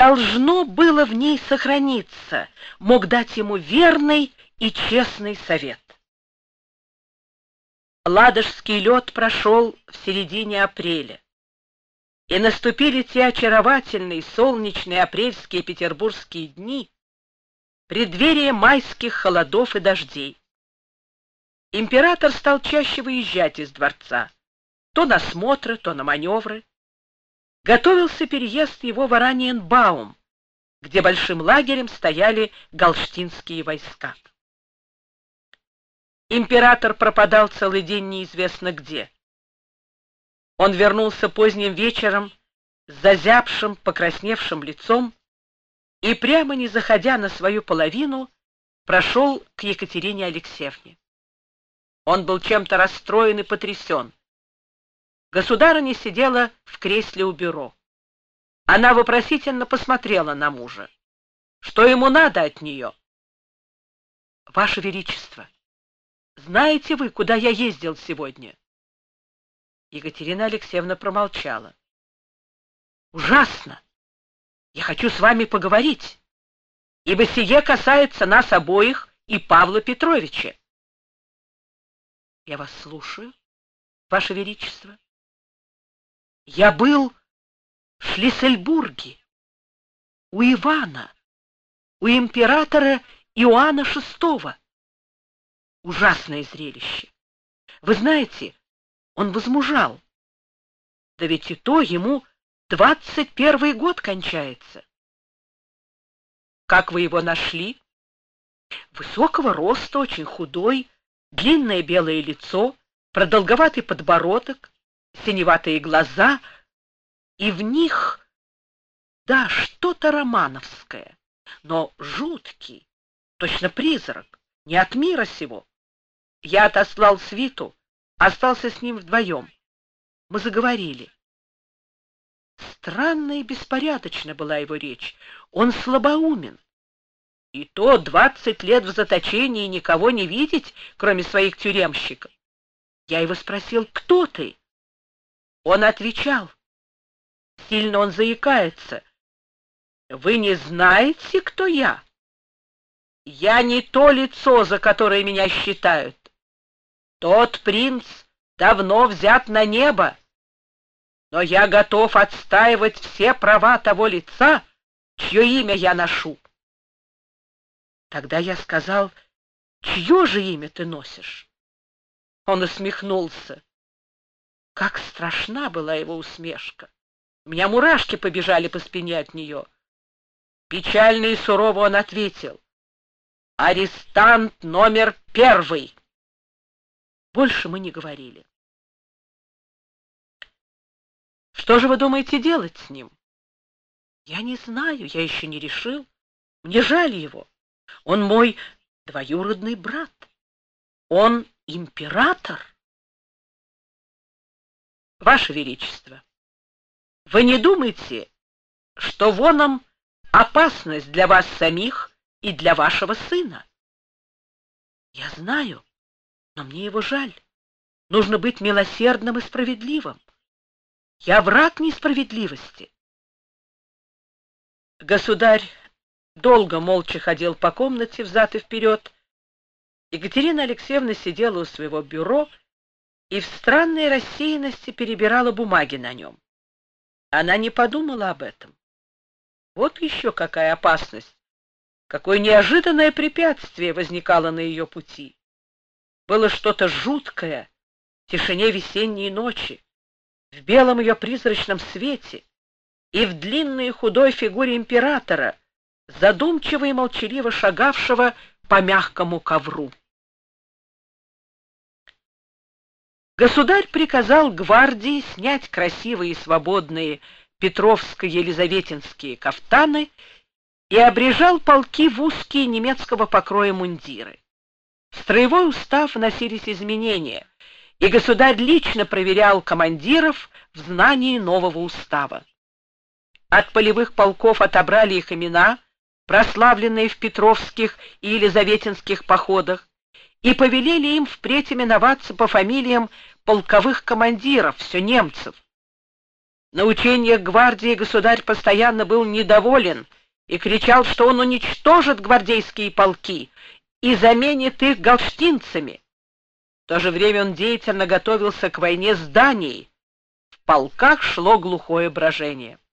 должно было в ней сохраниться, мог дать ему верный и честный совет. Ладожский лед прошел в середине апреля, и наступили те очаровательные солнечные апрельские петербургские дни, преддверие майских холодов и дождей. Император стал чаще выезжать из дворца, то на смотры, то на маневры. Готовился переезд его в Ораниенбаум, где большим лагерем стояли галштинские войска. Император пропадал целый день неизвестно где. Он вернулся поздним вечером с зазябшим, покрасневшим лицом и, прямо не заходя на свою половину, прошел к Екатерине Алексеевне. Он был чем-то расстроен и потрясен. Государыня сидела в кресле у бюро. Она вопросительно посмотрела на мужа. Что ему надо от нее? Ваше Величество, знаете вы, куда я ездил сегодня? Екатерина Алексеевна промолчала. Ужасно! Я хочу с вами поговорить, ибо сие касается нас обоих и Павла Петровича. Я вас слушаю, Ваше Величество. Я был в Шлиссельбурге, у Ивана, у императора Иоанна VI. Ужасное зрелище. Вы знаете, он возмужал. Да ведь и то ему 21-й год кончается. Как вы его нашли? Высокого роста, очень худой, длинное белое лицо, продолговатый подбородок, синеватые глаза, и в них, да, что-то романовское, но жуткий, точно призрак, не от мира сего. Я отослал свиту, остался с ним вдвоем. Мы заговорили. Странно и беспорядочна была его речь. Он слабоумен. И то 20 лет в заточении никого не видеть, кроме своих тюремщиков. Я его спросил, кто ты? Он отвечал. Сильно он заикается. Вы не знаете, кто я? Я не то лицо, за которое меня считают. Тот принц давно взят на небо, но я готов отстаивать все права того лица, чье имя я ношу. Тогда я сказал, чье же имя ты носишь? Он усмехнулся. Как страшна была его усмешка. У меня мурашки побежали по спине от нее. Печально и сурово он ответил. Арестант номер 1. Больше мы не говорили. Что же вы думаете делать с ним? Я не знаю, я еще не решил. Мне жаль его. Он мой двоюродный брат. Он император. Ваше Величество, вы не думаете, что воном опасность для вас самих и для вашего сына? Я знаю, но мне его жаль. Нужно быть милосердным и справедливым. Я враг несправедливости. Государь долго молча ходил по комнате взад и вперед. Екатерина Алексеевна сидела у своего бюро и в странной рассеянности перебирала бумаги на нем. Она не подумала об этом. Вот еще какая опасность, какое неожиданное препятствие возникало на ее пути. Было что-то жуткое в тишине весенней ночи, в белом ее призрачном свете и в длинной худой фигуре императора, задумчиво и молчаливо шагавшего по мягкому ковру. Государь приказал гвардии снять красивые и свободные петровско-елизаветинские кафтаны и обрежал полки в узкие немецкого покроя мундиры. В строевой устав вносились изменения, и государь лично проверял командиров в знании нового устава. От полевых полков отобрали их имена, прославленные в петровских и елизаветинских походах, и повелели им впредь именоваться по фамилиям полковых командиров, все немцев. На учениях гвардии государь постоянно был недоволен и кричал, что он уничтожит гвардейские полки и заменит их галштинцами. В то же время он деятельно готовился к войне с Данией. В полках шло глухое брожение.